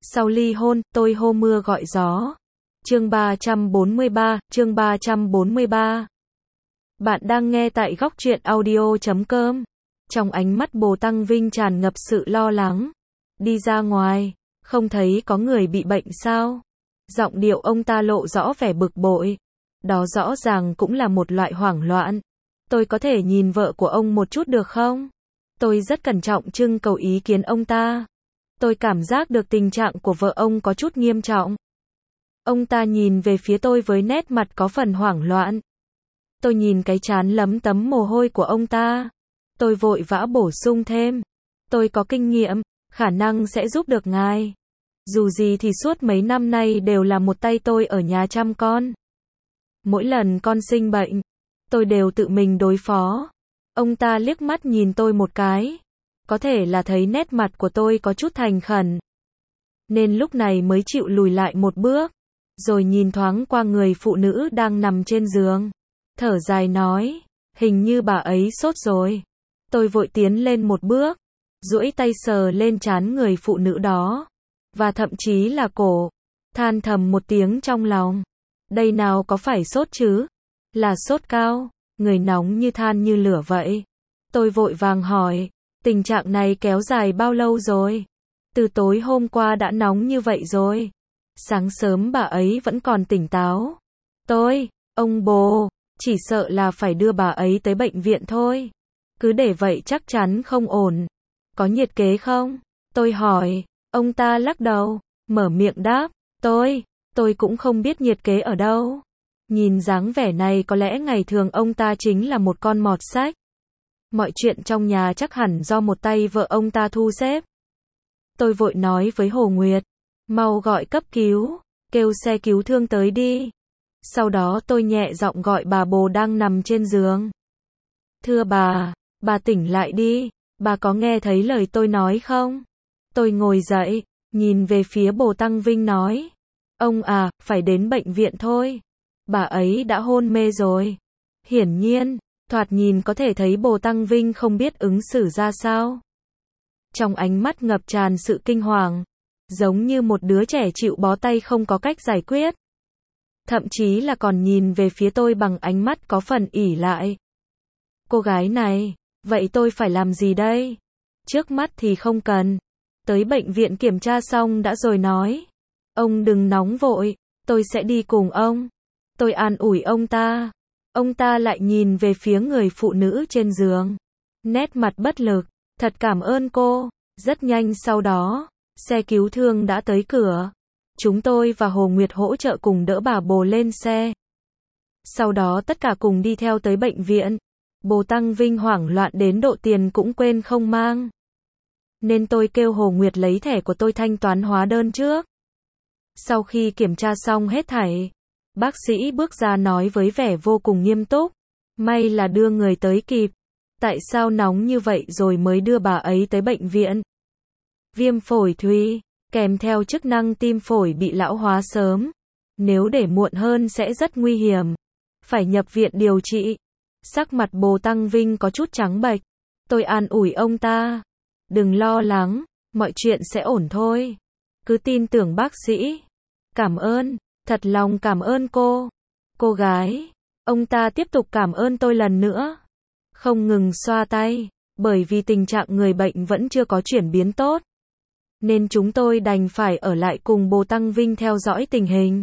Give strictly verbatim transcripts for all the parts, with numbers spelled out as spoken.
Sau ly hôn, tôi hô mưa gọi gió. Chương ba trăm bốn mươi ba, chương ba trăm bốn mươi ba. Bạn đang nghe tại góc truyện audio chấm com. Trong ánh mắt Bồ Tăng Vinh tràn ngập sự lo lắng. Đi ra ngoài, không thấy có người bị bệnh sao? Giọng điệu ông ta lộ rõ vẻ bực bội. Đó rõ ràng cũng là một loại hoảng loạn. Tôi có thể nhìn vợ của ông một chút được không? Tôi rất cẩn trọng trưng cầu ý kiến ông ta. Tôi cảm giác được tình trạng của vợ ông có chút nghiêm trọng. Ông ta nhìn về phía tôi với nét mặt có phần hoảng loạn. Tôi nhìn cái trán lấm tấm mồ hôi của ông ta. Tôi vội vã bổ sung thêm. Tôi có kinh nghiệm, khả năng sẽ giúp được ngài. Dù gì thì suốt mấy năm nay đều là một tay tôi ở nhà chăm con. Mỗi lần con sinh bệnh, tôi đều tự mình đối phó. Ông ta liếc mắt nhìn tôi một cái. Có thể là thấy nét mặt của tôi có chút thành khẩn, nên lúc này mới chịu lùi lại một bước, rồi nhìn thoáng qua người phụ nữ đang nằm trên giường. Thở dài nói, hình như bà ấy sốt rồi. Tôi vội tiến lên một bước, duỗi tay sờ lên trán người phụ nữ đó, và thậm chí là cổ, than thầm một tiếng trong lòng. Đây nào có phải sốt chứ? Là sốt cao, người nóng như than như lửa vậy. Tôi vội vàng hỏi, tình trạng này kéo dài bao lâu rồi? Từ tối hôm qua đã nóng như vậy rồi. Sáng sớm bà ấy vẫn còn tỉnh táo. Tôi, ông bồ, chỉ sợ là phải đưa bà ấy tới bệnh viện thôi. Cứ để vậy chắc chắn không ổn. Có nhiệt kế không? Tôi hỏi. Ông ta lắc đầu, mở miệng đáp. Tôi, tôi cũng không biết nhiệt kế ở đâu. Nhìn dáng vẻ này có lẽ ngày thường ông ta chính là một con mọt sách. Mọi chuyện trong nhà chắc hẳn do một tay vợ ông ta thu xếp. Tôi vội nói với Hồ Nguyệt, mau gọi cấp cứu, kêu xe cứu thương tới đi. Sau đó tôi nhẹ giọng gọi bà bồ đang nằm trên giường. Thưa bà, bà tỉnh lại đi, bà có nghe thấy lời tôi nói không? Tôi ngồi dậy, nhìn về phía Bồ Tăng Vinh nói, ông à, phải đến bệnh viện thôi. Bà ấy đã hôn mê rồi. Hiển nhiên, thoạt nhìn có thể thấy Bồ Tăng Vinh không biết ứng xử ra sao. Trong ánh mắt ngập tràn sự kinh hoàng, giống như một đứa trẻ chịu bó tay không có cách giải quyết. Thậm chí là còn nhìn về phía tôi bằng ánh mắt có phần ỉ lại. Cô gái này, vậy tôi phải làm gì đây? Trước mắt thì không cần. Tới bệnh viện kiểm tra xong đã rồi nói. Ông đừng nóng vội, tôi sẽ đi cùng ông. Tôi an ủi ông ta. Ông ta lại nhìn về phía người phụ nữ trên giường. Nét mặt bất lực. Thật cảm ơn cô. Rất nhanh sau đó, xe cứu thương đã tới cửa. Chúng tôi và Hồ Nguyệt hỗ trợ cùng đỡ bà bồ lên xe. Sau đó tất cả cùng đi theo tới bệnh viện. Bồ Tăng Vinh hoảng loạn đến độ tiền cũng quên không mang. Nên tôi kêu Hồ Nguyệt lấy thẻ của tôi thanh toán hóa đơn trước. Sau khi kiểm tra xong hết thảy, bác sĩ bước ra nói với vẻ vô cùng nghiêm túc. May là đưa người tới kịp. Tại sao nóng như vậy rồi mới đưa bà ấy tới bệnh viện? Viêm phổi thùy, kèm theo chức năng tim phổi bị lão hóa sớm. Nếu để muộn hơn sẽ rất nguy hiểm. Phải nhập viện điều trị. Sắc mặt Bồ Tăng Vinh có chút trắng bệch. Tôi an ủi ông ta. Đừng lo lắng, mọi chuyện sẽ ổn thôi. Cứ tin tưởng bác sĩ. Cảm ơn, thật lòng cảm ơn cô. Cô gái, ông ta tiếp tục cảm ơn tôi lần nữa. Không ngừng xoa tay, bởi vì tình trạng người bệnh vẫn chưa có chuyển biến tốt. Nên chúng tôi đành phải ở lại cùng Bồ Tăng Vinh theo dõi tình hình.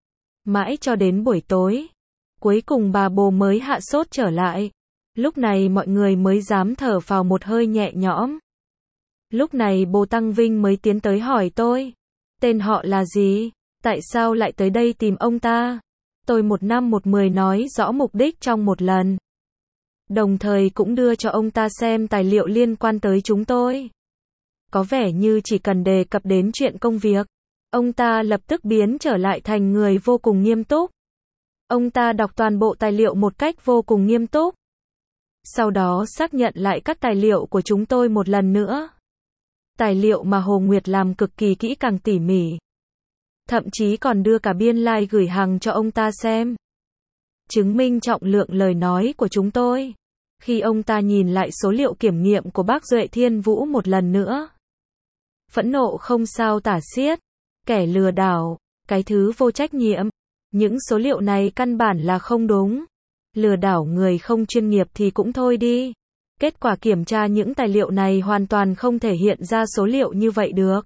Mãi cho đến buổi tối, cuối cùng bà bồ mới hạ sốt trở lại. Lúc này mọi người mới dám thở phào một hơi nhẹ nhõm. Lúc này Bồ Tăng Vinh mới tiến tới hỏi tôi. Tên họ là gì? Tại sao lại tới đây tìm ông ta? Tôi một năm một mười nói rõ mục đích trong một lần. Đồng thời cũng đưa cho ông ta xem tài liệu liên quan tới chúng tôi. Có vẻ như chỉ cần đề cập đến chuyện công việc, ông ta lập tức biến trở lại thành người vô cùng nghiêm túc. Ông ta đọc toàn bộ tài liệu một cách vô cùng nghiêm túc. Sau đó xác nhận lại các tài liệu của chúng tôi một lần nữa. Tài liệu mà Hồ Nguyệt làm cực kỳ kỹ càng tỉ mỉ. Thậm chí còn đưa cả biên lai like gửi hàng cho ông ta xem. Chứng minh trọng lượng lời nói của chúng tôi. Khi ông ta nhìn lại số liệu kiểm nghiệm của bác Duệ Thiên Vũ một lần nữa, phẫn nộ không sao tả xiết. kẻ lừa đảo, cái thứ vô trách nhiệm. Những số liệu này căn bản là không đúng. Lừa đảo người không chuyên nghiệp thì cũng thôi đi. Kết quả kiểm tra những tài liệu này hoàn toàn không thể hiện ra số liệu như vậy được.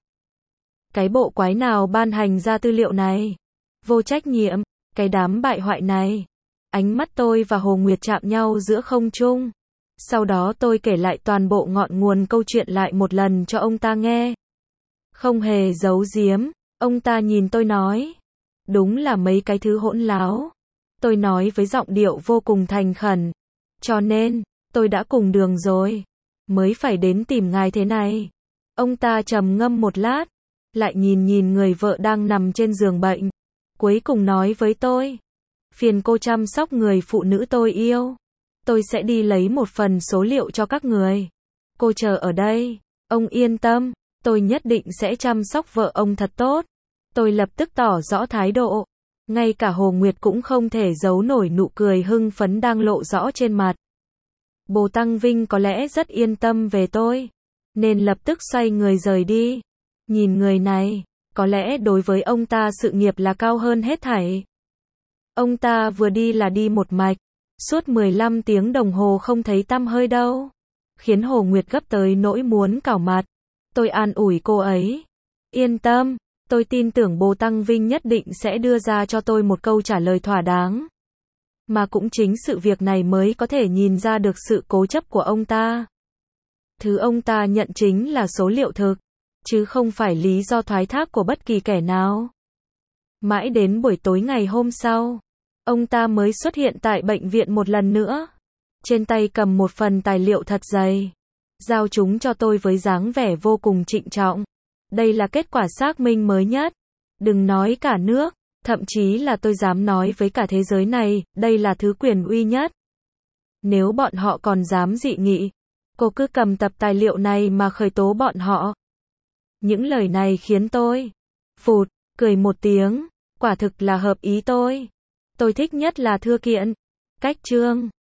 Cái bộ quái nào ban hành ra tư liệu này? Vô trách nhiệm, cái đám bại hoại này. Ánh mắt tôi và Hồ Nguyệt chạm nhau giữa không trung. Sau đó tôi kể lại toàn bộ ngọn nguồn câu chuyện lại một lần cho ông ta nghe. Không hề giấu giếm, ông ta nhìn tôi nói. Đúng là mấy cái thứ hỗn láo. Tôi nói với giọng điệu vô cùng thành khẩn. Cho nên, tôi đã cùng đường rồi. Mới phải đến tìm ngài thế này. Ông ta trầm ngâm một lát. Lại nhìn nhìn người vợ đang nằm trên giường bệnh. Cuối cùng nói với tôi. Phiền cô chăm sóc người phụ nữ tôi yêu. Tôi sẽ đi lấy một phần số liệu cho các người. Cô chờ ở đây. Ông yên tâm. Tôi nhất định sẽ chăm sóc vợ ông thật tốt. Tôi lập tức tỏ rõ thái độ. Ngay cả Hồ Nguyệt cũng không thể giấu nổi nụ cười hưng phấn đang lộ rõ trên mặt. Bồ Tăng Vinh có lẽ rất yên tâm về tôi. Nên lập tức xoay người rời đi. Nhìn người này. Có lẽ đối với ông ta sự nghiệp là cao hơn hết thảy. Ông ta vừa đi là đi một mạch. Suốt mười lăm tiếng đồng hồ không thấy tăm hơi đâu. Khiến Hồ Nguyệt gấp tới nỗi muốn cào mặt. Tôi an ủi cô ấy. Yên tâm, tôi tin tưởng Bồ Tăng Vinh nhất định sẽ đưa ra cho tôi một câu trả lời thỏa đáng. Mà cũng chính sự việc này mới có thể nhìn ra được sự cố chấp của ông ta. Thứ ông ta nhận chính là số liệu thực, chứ không phải lý do thoái thác của bất kỳ kẻ nào. Mãi đến buổi tối ngày hôm sau, ông ta mới xuất hiện tại bệnh viện một lần nữa. Trên tay cầm một phần tài liệu thật dày. Giao chúng cho tôi với dáng vẻ vô cùng trịnh trọng. Đây là kết quả xác minh mới nhất. Đừng nói cả nước, thậm chí là tôi dám nói với cả thế giới này, đây là thứ quyền uy nhất. Nếu bọn họ còn dám dị nghị, cô cứ cầm tập tài liệu này mà khởi tố bọn họ. Những lời này khiến tôi phụt, cười một tiếng, quả thực là hợp ý tôi. Tôi thích nhất là thư kiện, cách chương.